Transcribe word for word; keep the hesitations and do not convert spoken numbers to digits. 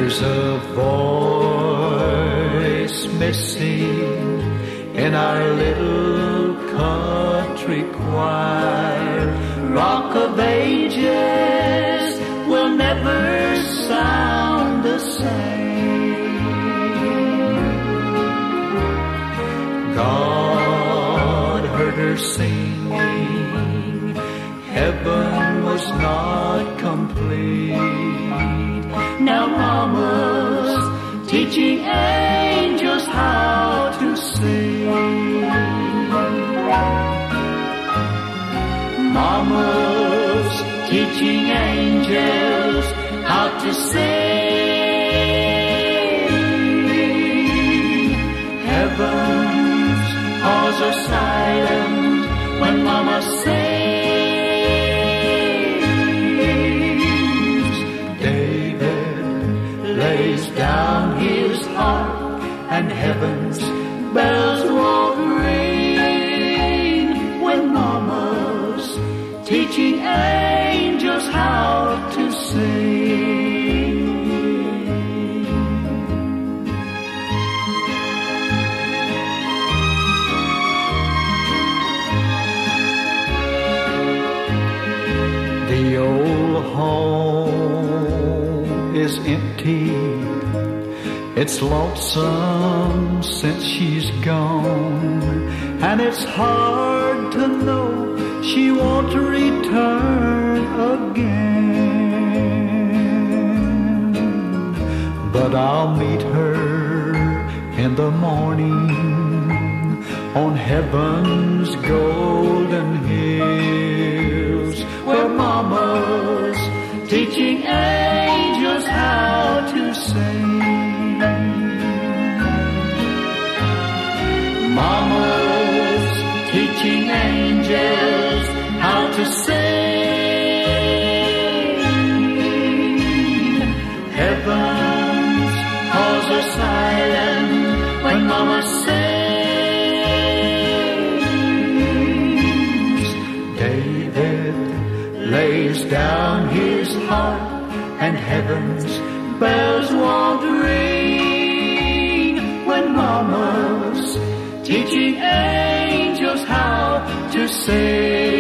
There's a voice missing in our little country choir. Rock of Ages will never sound the same. God heard her singing, heaven was not complete. Now mama's teaching angels how to sing. Mama's teaching angels how to sing. Heaven's halls are silent when mama sings. David lays down his harp and heaven's bells won't ring when mama's teaching angels how to sing. The old home is empty, it's lonesome since she's gone, and it's hard to know she won't return again. But I'll meet her in the morning on heaven's golden hills, where mama's teaching angels how to sing. Mama's teaching angels how to sing. Heaven's halls are silent when mama sings. David lays down his harp and heaven's bells won't ring when mama's teaching angels how to sing.